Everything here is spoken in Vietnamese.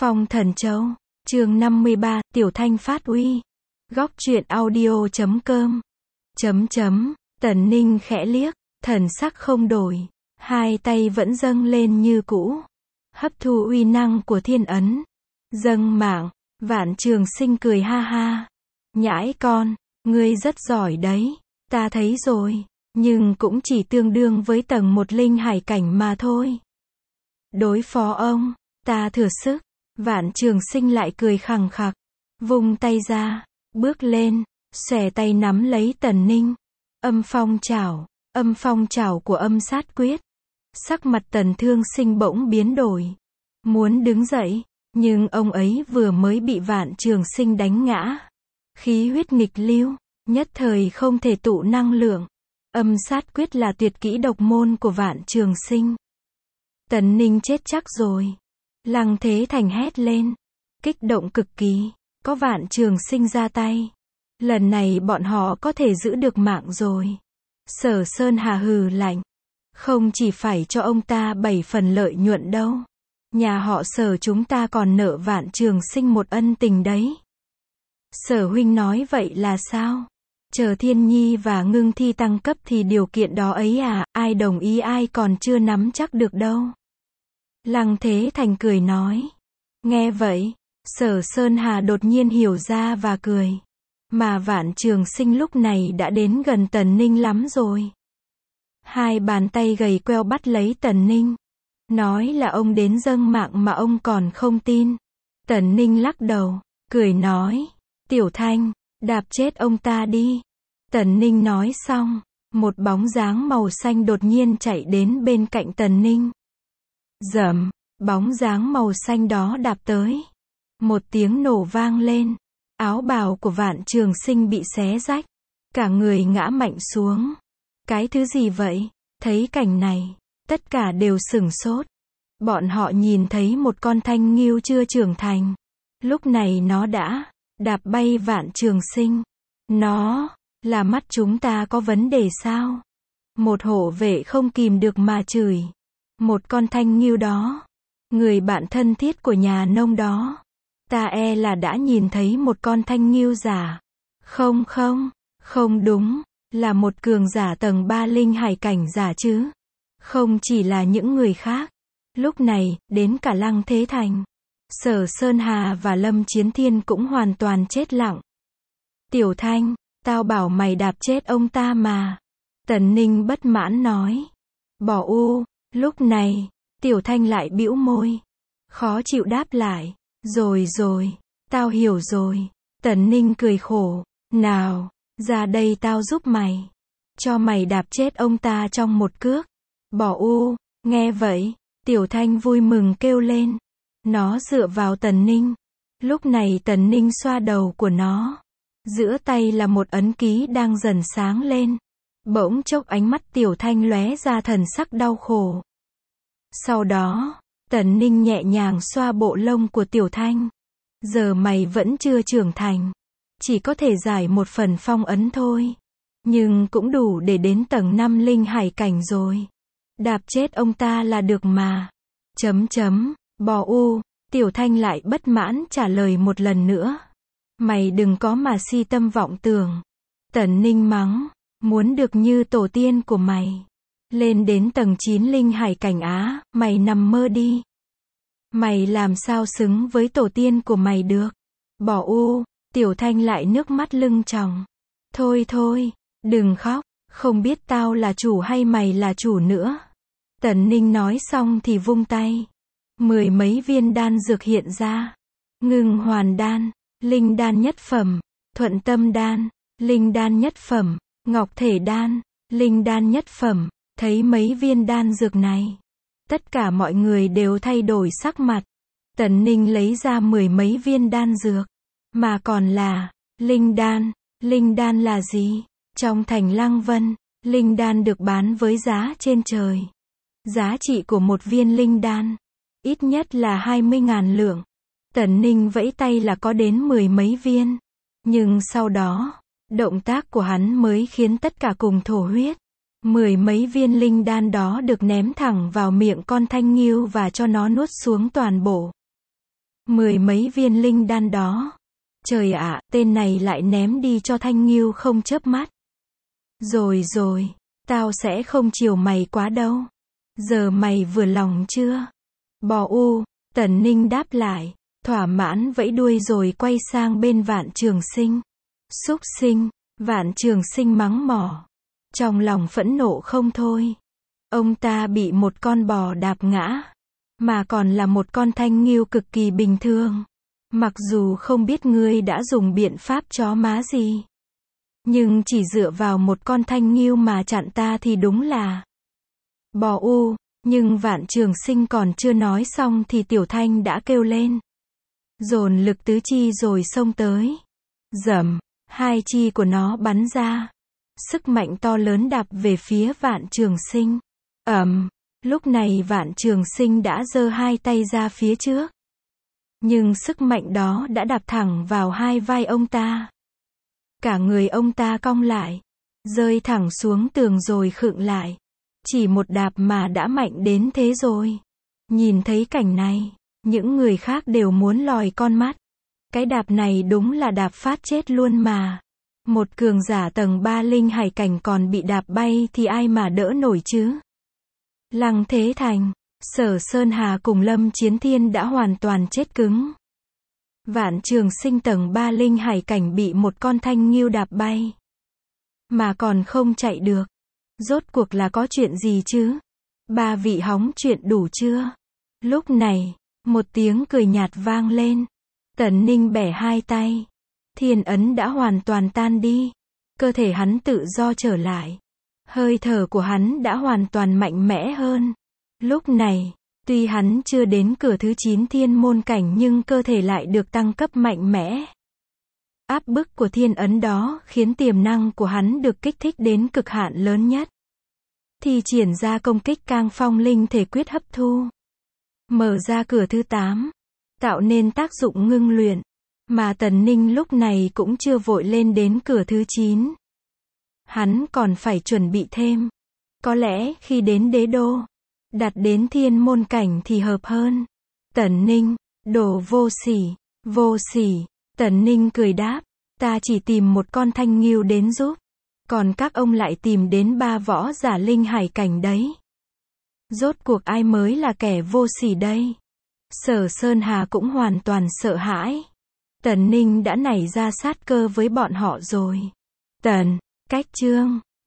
Phong Thần Châu, chương 53, Tiểu Thanh phát uy. Góc truyện audio.com. Tần Ninh khẽ liếc, thần sắc không đổi, hai tay vẫn dâng lên như cũ, hấp thu uy năng của thiên ấn. Dâng mạng, Vạn Trường Sinh cười ha ha. Nhãi con, ngươi rất giỏi đấy, ta thấy rồi, nhưng cũng chỉ tương đương với tầng 1 linh hải cảnh mà thôi. Đối phó ông, ta thừa sức. Vạn Trường Sinh lại cười khằng khặc, vung tay ra, bước lên, xòe tay nắm lấy Tần Ninh. Âm phong trảo của âm sát quyết. Sắc mặt Tần Thương Sinh bỗng biến đổi, muốn đứng dậy, nhưng ông ấy vừa mới bị Vạn Trường Sinh đánh ngã. Khí huyết nghịch lưu, nhất thời không thể tụ năng lượng. Âm sát quyết là tuyệt kỹ độc môn của Vạn Trường Sinh. Tần Ninh chết chắc rồi. Lăng Thế Thành hét lên, kích động cực kỳ, có Vạn Trường Sinh ra tay. Lần này bọn họ có thể giữ được mạng rồi. Sở Sơn Hà hừ lạnh, không chỉ phải cho ông ta 7 phần lợi nhuận đâu. Nhà họ Sở chúng ta còn nợ Vạn Trường Sinh một ân tình đấy. Sở huynh nói vậy là sao? Chờ Thiên Nhi và Ngưng Thi tăng cấp thì điều kiện đó ấy à, ai đồng ý ai còn chưa nắm chắc được đâu. Lăng Thế Thành cười nói. Nghe vậy, Sở Sơn Hà đột nhiên hiểu ra và cười. Mà Vạn Trường Sinh lúc này đã đến gần Tần Ninh lắm rồi. Hai bàn tay gầy queo bắt lấy Tần Ninh. Nói là ông đến dâng mạng mà ông còn không tin. Tần Ninh lắc đầu, cười nói. Tiểu Thanh, đạp chết ông ta đi. Tần Ninh nói xong, một bóng dáng màu xanh đột nhiên chạy đến bên cạnh Tần Ninh. Rầm, bóng dáng màu xanh đó đạp tới. Một tiếng nổ vang lên. Áo bào của Vạn Trường Sinh bị xé rách. Cả người ngã mạnh xuống. Cái thứ gì vậy? Thấy cảnh này, tất cả đều sửng sốt. Bọn họ nhìn thấy một con thanh ngưu chưa trưởng thành. Lúc này nó đã đạp bay Vạn Trường Sinh. Nó, là mắt chúng ta có vấn đề sao? Một hộ vệ không kìm được mà chửi. Một con thanh ngưu đó, người bạn thân thiết của nhà nông đó, ta e là đã nhìn thấy một con thanh ngưu giả. Không đúng, là một cường giả tầng 3 linh hải cảnh giả chứ. Không chỉ là những người khác. Lúc này, đến cả Lăng Thế Thành, Sở Sơn Hà và Lâm Chiến Thiên cũng hoàn toàn chết lặng. Tiểu Thanh, tao bảo mày đạp chết ông ta mà. Tần Ninh bất mãn nói. Bỏ u. Lúc này, Tiểu Thanh lại bĩu môi, khó chịu đáp lại. Rồi, tao hiểu rồi. Tần Ninh cười khổ. Nào, ra đây tao giúp mày. Cho mày đạp chết ông ta trong một cước. Bỏ u. Nghe vậy, Tiểu Thanh vui mừng kêu lên. Nó dựa vào Tần Ninh. Lúc này Tần Ninh xoa đầu của nó. Giữa tay là một ấn ký đang dần sáng lên. Bỗng chốc ánh mắt Tiểu Thanh lóe ra thần sắc đau khổ. Sau đó, Tần Ninh nhẹ nhàng xoa bộ lông của Tiểu Thanh. Giờ mày vẫn chưa trưởng thành. Chỉ có thể giải một phần phong ấn thôi. Nhưng cũng đủ để đến tầng 5 linh hải cảnh rồi. Đạp chết ông ta là được mà. Bò u. Tiểu Thanh lại bất mãn trả lời một lần nữa. Mày đừng có mà si tâm vọng tưởng. Tần Ninh mắng. Muốn được như tổ tiên của mày. Lên đến tầng 9 linh hải cảnh á, mày nằm mơ đi. Mày làm sao xứng với tổ tiên của mày được. Bỏ u. Tiểu Thanh lại nước mắt lưng tròng. Thôi, đừng khóc, không biết tao là chủ hay mày là chủ nữa. Tần Ninh nói xong thì vung tay. 10 mấy viên đan dược hiện ra. Ngưng hoàn đan, linh đan nhất phẩm, thuận tâm đan, linh đan nhất phẩm, ngọc thể đan, linh đan nhất phẩm. Thấy mấy viên đan dược này, tất cả mọi người đều thay đổi sắc mặt. Tần Ninh lấy ra 10 mấy viên đan dược, mà còn là linh đan. Linh đan là gì? Trong thành Lăng Vân, linh đan được bán với giá trên trời. Giá trị của một viên linh đan, ít nhất là 20.000 lượng. Tần Ninh vẫy tay là có đến 10 mấy viên. Nhưng sau đó, động tác của hắn mới khiến tất cả cùng thổ huyết. 10 mấy viên linh đan đó được ném thẳng vào miệng con thanh ngưu và cho nó nuốt xuống toàn bộ. 10 mấy viên linh đan đó. Trời ạ, tên này lại ném đi cho Thanh Nghiêu không chớp mắt. Rồi rồi, tao sẽ không chiều mày quá đâu. Giờ mày vừa lòng chưa? Bò u, Tần Ninh đáp lại, thỏa mãn vẫy đuôi rồi quay sang bên Vạn Trường Sinh. Súc sinh, Vạn Trường Sinh mắng mỏ. Trong lòng phẫn nộ không thôi. Ông ta bị một con bò đạp ngã. Mà còn là một con thanh nghiêu cực kỳ bình thường. Mặc dù không biết ngươi đã dùng biện pháp chó má gì. Nhưng chỉ dựa vào một con thanh nghiêu mà chặn ta thì đúng là bò u. Nhưng Vạn Trường Sinh còn chưa nói xong thì Tiểu Thanh đã kêu lên. Dồn lực tứ chi rồi xông tới. Dầm, hai chi của nó bắn ra. Sức mạnh to lớn đạp về phía Vạn Trường Sinh. Lúc này Vạn Trường Sinh đã giơ hai tay ra phía trước. Nhưng sức mạnh đó đã đạp thẳng vào hai vai ông ta. Cả người ông ta cong lại. Rơi thẳng xuống tường rồi khựng lại. Chỉ một đạp mà đã mạnh đến thế rồi. Nhìn thấy cảnh này, những người khác đều muốn lòi con mắt. Cái đạp này đúng là đạp phát chết luôn mà. Một cường giả tầng 3 linh hải cảnh còn bị đạp bay thì ai mà đỡ nổi chứ? Lăng Thế Thành, Sở Sơn Hà cùng Lâm Chiến Thiên đã hoàn toàn chết cứng. Vạn Trường Sinh tầng 3 linh hải cảnh bị một con thanh nghiêu đạp bay. Mà còn không chạy được. Rốt cuộc là có chuyện gì chứ? Ba vị hóng chuyện đủ chưa? Lúc này, một tiếng cười nhạt vang lên. Tần Ninh bẻ hai tay. Thiên ấn đã hoàn toàn tan đi. Cơ thể hắn tự do trở lại. Hơi thở của hắn đã hoàn toàn mạnh mẽ hơn. Lúc này, tuy hắn chưa đến cửa thứ 9 thiên môn cảnh nhưng cơ thể lại được tăng cấp mạnh mẽ. Áp bức của thiên ấn đó khiến tiềm năng của hắn được kích thích đến cực hạn lớn nhất. Thì triển ra công kích Cang Phong linh thể quyết hấp thu. Mở ra cửa thứ 8. Tạo nên tác dụng ngưng luyện. Mà Tần Ninh lúc này cũng chưa vội lên đến cửa thứ 9. Hắn còn phải chuẩn bị thêm. Có lẽ khi đến đế đô, đặt đến thiên môn cảnh thì hợp hơn. Tần Ninh, đồ vô sỉ, vô sỉ. Tần Ninh cười đáp, ta chỉ tìm một con thanh nghiêu đến giúp. Còn các ông lại tìm đến 3 võ giả linh hải cảnh đấy. Rốt cuộc ai mới là kẻ vô sỉ đây? Sở Sơn Hà cũng hoàn toàn sợ hãi. Tần Ninh đã nảy ra sát cơ với bọn họ rồi. Tần, cách chương